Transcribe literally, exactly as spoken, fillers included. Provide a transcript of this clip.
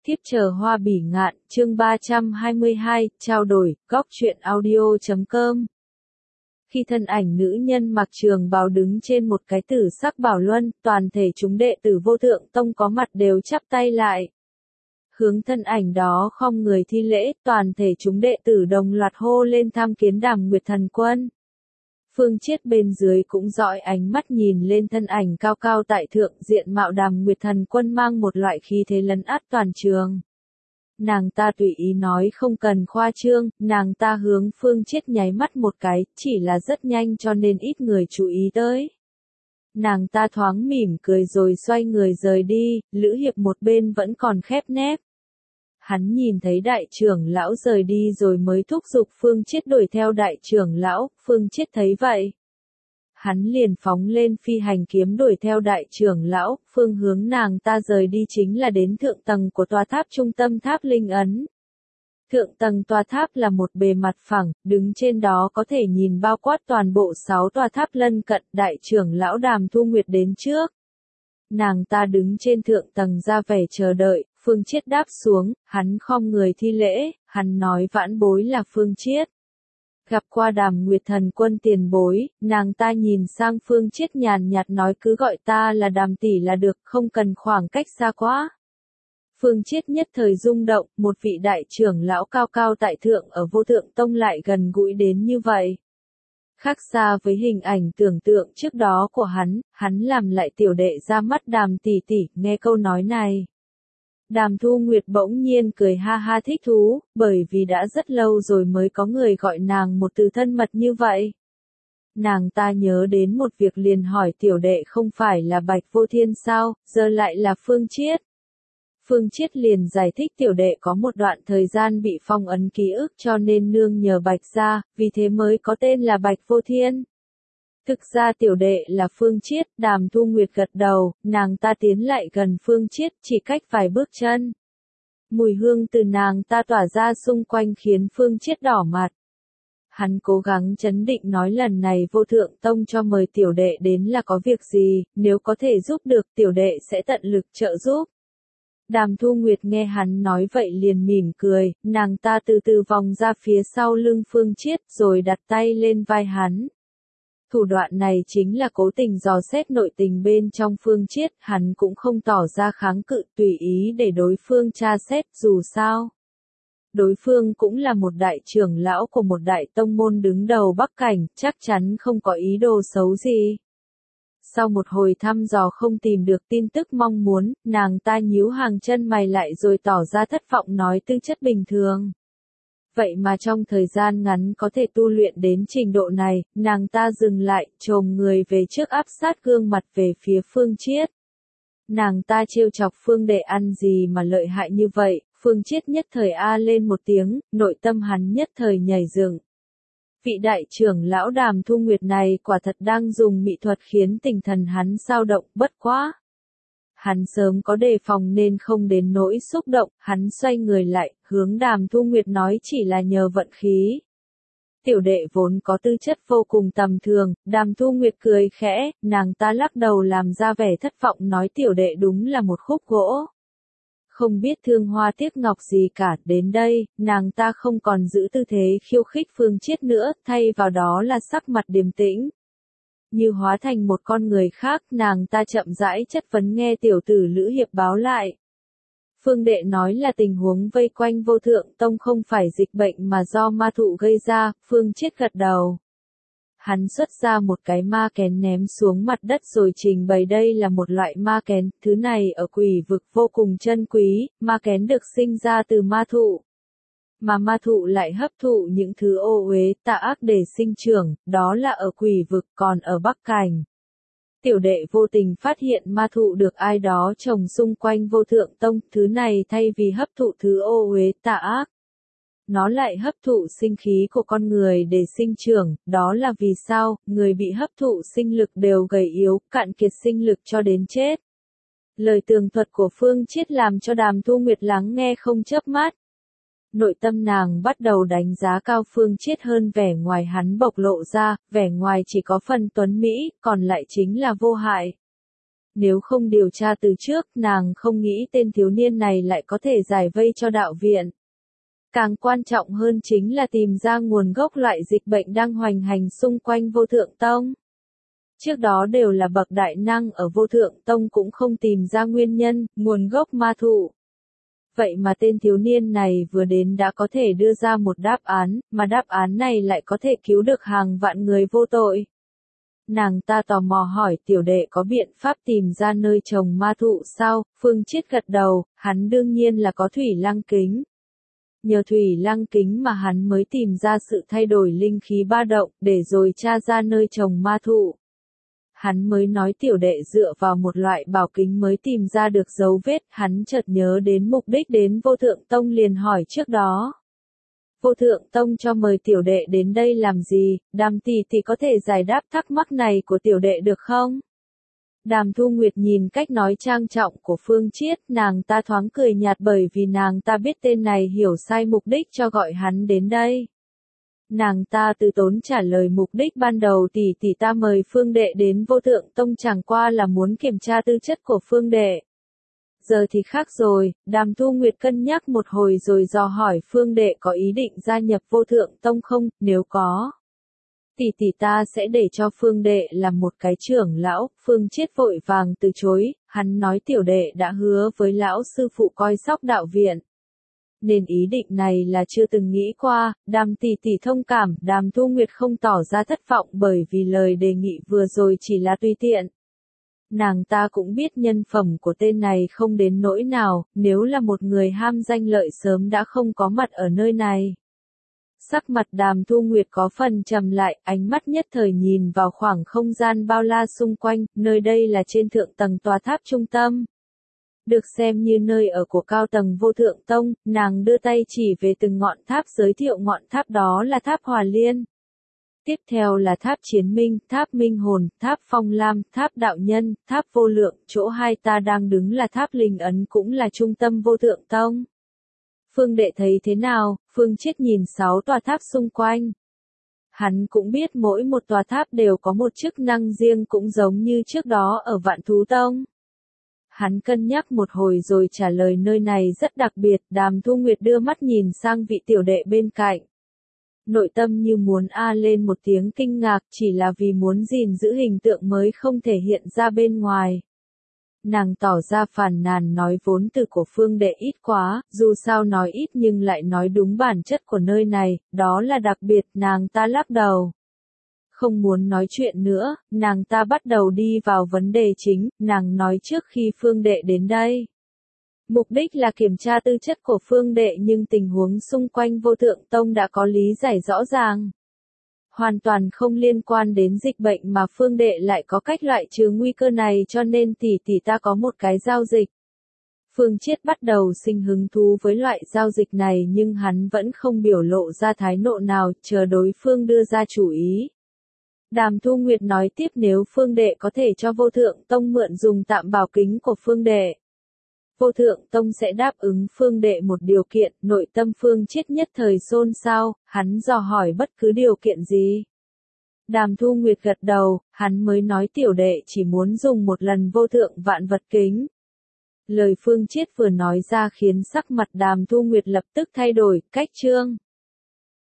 Thiếp chờ hoa bỉ ngạn, chương ba trăm hai mươi hai, trao đổi, góc truyện audio chấm com. Khi thân ảnh nữ nhân mặc trường bào đứng trên một cái tử sắc bảo luân, toàn thể chúng đệ tử Vô Thượng Tông có mặt đều chắp tay lại. Hướng thân ảnh đó khom người thi lễ, toàn thể chúng đệ tử đồng loạt hô lên tham kiến Đàm Nguyệt Thần Quân. Phương Chiết bên dưới cũng dõi ánh mắt nhìn lên thân ảnh cao cao tại thượng, diện mạo Đàm Nguyệt Thần Quân mang một loại khí thế lấn át toàn trường. Nàng ta tùy ý nói không cần khoa trương, nàng ta hướng Phương Chiết nháy mắt một cái, chỉ là rất nhanh cho nên ít người chú ý tới. Nàng ta thoáng mỉm cười rồi xoay người rời đi, Lữ Hiệp một bên vẫn còn khép nép. Hắn nhìn thấy đại trưởng lão rời đi rồi mới thúc giục Phương Chiết đuổi theo đại trưởng lão, Phương Chiết thấy vậy. Hắn liền phóng lên phi hành kiếm đuổi theo đại trưởng lão, phương hướng nàng ta rời đi chính là đến thượng tầng của tòa tháp trung tâm tháp linh ấn. Thượng tầng tòa tháp là một bề mặt phẳng, đứng trên đó có thể nhìn bao quát toàn bộ sáu tòa tháp lân cận, đại trưởng lão Đàm Thu Nguyệt đến trước. Nàng ta đứng trên thượng tầng ra vẻ chờ đợi, Phương Chiết đáp xuống, hắn khom người thi lễ, hắn nói vãn bối là Phương Chiết. Gặp qua Đàm Nguyệt Thần Quân tiền bối, nàng ta nhìn sang Phương Chiết nhàn nhạt nói cứ gọi ta là Đàm tỷ là được, không cần khoảng cách xa quá. Phương Chiết nhất thời rung động, một vị đại trưởng lão cao cao tại thượng ở Vô Thượng Tông lại gần gũi đến như vậy. Khác xa với hình ảnh tưởng tượng trước đó của hắn, hắn làm lại tiểu đệ ra mắt Đàm tỷ tỷ, nghe câu nói này. Đàm Thu Nguyệt bỗng nhiên cười ha ha thích thú, bởi vì đã rất lâu rồi mới có người gọi nàng một từ thân mật như vậy. Nàng ta nhớ đến một việc liền hỏi tiểu đệ không phải là Bạch Vô Thiên sao, giờ lại là Phương Chiết. Phương Chiết liền giải thích tiểu đệ có một đoạn thời gian bị phong ấn ký ức cho nên nương nhờ Bạch gia, vì thế mới có tên là Bạch Vô Thiên. Thực ra tiểu đệ là Phương Chiết, Đàm Thu Nguyệt gật đầu, nàng ta tiến lại gần Phương Chiết chỉ cách vài bước chân. Mùi hương từ nàng ta tỏa ra xung quanh khiến Phương Chiết đỏ mặt. Hắn cố gắng trấn định nói lần này Vô Thượng Tông cho mời tiểu đệ đến là có việc gì, nếu có thể giúp được tiểu đệ sẽ tận lực trợ giúp. Đàm Thu Nguyệt nghe hắn nói vậy liền mỉm cười, nàng ta từ từ vòng ra phía sau lưng Phương Chiết rồi đặt tay lên vai hắn. Thủ đoạn này chính là cố tình dò xét nội tình bên trong Phương Chiết, hắn cũng không tỏ ra kháng cự tùy ý để đối phương tra xét dù sao. Đối phương cũng là một đại trưởng lão của một đại tông môn đứng đầu Bắc Cảnh, chắc chắn không có ý đồ xấu gì. Sau một hồi thăm dò không tìm được tin tức mong muốn, nàng ta nhíu hàng chân mày lại rồi tỏ ra thất vọng nói tư chất bình thường. Vậy mà trong thời gian ngắn có thể tu luyện đến trình độ này, nàng ta dừng lại, chồm người về trước áp sát gương mặt về phía Phương Chiết. Nàng ta trêu chọc Phương đệ ăn gì mà lợi hại như vậy, Phương Chiết nhất thời a lên một tiếng, nội tâm hắn nhất thời nhảy dựng. Vị đại trưởng lão Đàm Thu Nguyệt này quả thật đang dùng mỹ thuật khiến tinh thần hắn dao động, bất quá. Hắn sớm có đề phòng nên không đến nỗi xúc động, hắn xoay người lại, hướng Đàm Thu Nguyệt nói chỉ là nhờ vận khí. Tiểu đệ vốn có tư chất vô cùng tầm thường, Đàm Thu Nguyệt cười khẽ, nàng ta lắc đầu làm ra vẻ thất vọng nói tiểu đệ đúng là một khúc gỗ. Không biết thương hoa tiếc ngọc gì cả, đến đây, nàng ta không còn giữ tư thế khiêu khích Phương Chiết nữa, thay vào đó là sắc mặt điềm tĩnh. Như hóa thành một con người khác, nàng ta chậm rãi chất vấn nghe tiểu tử Lữ Hiệp báo lại. Phương đệ nói là tình huống vây quanh Vô Thượng Tông không phải dịch bệnh mà do ma thụ gây ra, Phương Chiết gật đầu. Hắn xuất ra một cái ma kén ném xuống mặt đất rồi trình bày đây là một loại ma kén, thứ này ở quỷ vực vô cùng chân quý, ma kén được sinh ra từ ma thụ. Mà ma thụ lại hấp thụ những thứ ô uế tà ác để sinh trưởng, đó là ở quỷ vực còn ở Bắc Cảnh. Tiểu đệ vô tình phát hiện ma thụ được ai đó trồng xung quanh Vô Thượng Tông, thứ này thay vì hấp thụ thứ ô uế tà ác. Nó lại hấp thụ sinh khí của con người để sinh trưởng, đó là vì sao, người bị hấp thụ sinh lực đều gầy yếu, cạn kiệt sinh lực cho đến chết. Lời tường thuật của Phương Chiết làm cho Đàm Thu Nguyệt lắng nghe không chớp mắt. Nội tâm nàng bắt đầu đánh giá cao Phương Chiết hơn vẻ ngoài hắn bộc lộ ra, vẻ ngoài chỉ có phần tuấn mỹ, còn lại chính là vô hại. Nếu không điều tra từ trước, nàng không nghĩ tên thiếu niên này lại có thể giải vây cho đạo viện. Càng quan trọng hơn chính là tìm ra nguồn gốc loại dịch bệnh đang hoành hành xung quanh Vô Thượng Tông. Trước đó đều là bậc đại năng ở Vô Thượng Tông cũng không tìm ra nguyên nhân, nguồn gốc ma thụ. Vậy mà tên thiếu niên này vừa đến đã có thể đưa ra một đáp án, mà đáp án này lại có thể cứu được hàng vạn người vô tội. Nàng ta tò mò hỏi tiểu đệ có biện pháp tìm ra nơi trồng ma thụ sao? Phương Chiết gật đầu, hắn đương nhiên là có thủy lăng kính. Nhờ thủy lăng kính mà hắn mới tìm ra sự thay đổi linh khí ba động, để rồi tra ra nơi trồng ma thụ. Hắn mới nói tiểu đệ dựa vào một loại bảo kính mới tìm ra được dấu vết, hắn chợt nhớ đến mục đích đến Vô Thượng Tông liền hỏi trước đó. Vô Thượng Tông cho mời tiểu đệ đến đây làm gì, Đàm tỷ tỷ có thể giải đáp thắc mắc này của tiểu đệ được không? Đàm Thu Nguyệt nhìn cách nói trang trọng của Phương Chiết, nàng ta thoáng cười nhạt bởi vì nàng ta biết tên này hiểu sai mục đích cho gọi hắn đến đây. Nàng ta từ tốn trả lời mục đích ban đầu tỷ tỷ ta mời Phương đệ đến Vô Thượng Tông chẳng qua là muốn kiểm tra tư chất của Phương đệ. Giờ thì khác rồi, Đàm Thu Nguyệt cân nhắc một hồi rồi dò hỏi Phương đệ có ý định gia nhập Vô Thượng Tông không, nếu có. Tỷ tỷ ta sẽ để cho Phương đệ làm một cái trưởng lão. Phương Chiết vội vàng từ chối, hắn nói tiểu đệ đã hứa với lão sư phụ coi sóc đạo viện. Nên ý định này là chưa từng nghĩ qua. Đàm tỷ tỷ thông cảm, Đàm Thu Nguyệt không tỏ ra thất vọng bởi vì lời đề nghị vừa rồi chỉ là tùy tiện. Nàng ta cũng biết nhân phẩm của tên này không đến nỗi nào, nếu là một người ham danh lợi sớm đã không có mặt ở nơi này. Sắc mặt Đàm Thu Nguyệt có phần trầm lại, ánh mắt nhất thời nhìn vào khoảng không gian bao la xung quanh, nơi đây là trên thượng tầng tòa tháp trung tâm. Được xem như nơi ở của cao tầng Vô Thượng Tông, nàng đưa tay chỉ về từng ngọn tháp giới thiệu ngọn tháp đó là tháp Hòa Liên. Tiếp theo là tháp Chiến Minh, tháp Minh Hồn, tháp Phong Lam, tháp Đạo Nhân, tháp Vô Lượng, chỗ hai ta đang đứng là tháp Linh Ấn cũng là trung tâm Vô Thượng Tông. Phương đệ thấy thế nào? Phương Chiết nhìn sáu tòa tháp xung quanh. Hắn cũng biết mỗi một tòa tháp đều có một chức năng riêng cũng giống như trước đó ở Vạn Thú Tông. Hắn cân nhắc một hồi rồi trả lời nơi này rất đặc biệt. Đàm Thu Nguyệt đưa mắt nhìn sang vị tiểu đệ bên cạnh. Nội tâm như muốn a lên một tiếng kinh ngạc, chỉ là vì muốn gìn giữ hình tượng mới không thể hiện ra bên ngoài. Nàng tỏ ra phàn nàn nói vốn từ của Phương đệ ít quá, dù sao nói ít nhưng lại nói đúng bản chất của nơi này, đó là đặc biệt. Nàng ta lắc đầu. Không muốn nói chuyện nữa, nàng ta bắt đầu đi vào vấn đề chính. Nàng nói trước khi Phương đệ đến đây, mục đích là kiểm tra tư chất của Phương đệ, nhưng tình huống xung quanh Vô Thượng Tông đã có lý giải rõ ràng. Hoàn toàn không liên quan đến dịch bệnh mà Phương đệ lại có cách loại trừ nguy cơ này, cho nên tỷ tỷ ta có một cái giao dịch. Phương Chiết bắt đầu sinh hứng thú với loại giao dịch này nhưng hắn vẫn không biểu lộ ra thái nộ nào, chờ đối phương đưa ra chủ ý. Đàm Thu Nguyệt nói tiếp nếu Phương đệ có thể cho Vô Thượng Tông mượn dùng tạm bảo kính của Phương đệ. Vô Thượng Tông sẽ đáp ứng Phương đệ một điều kiện. Nội tâm Phương Chiết nhất thời xôn xao, hắn dò hỏi bất cứ điều kiện gì. Đàm Thu Nguyệt gật đầu, hắn mới nói tiểu đệ chỉ muốn dùng một lần Vô Thượng Vạn Vật Kính. Lời Phương Chiết vừa nói ra khiến sắc mặt Đàm Thu Nguyệt lập tức thay đổi, cách chương.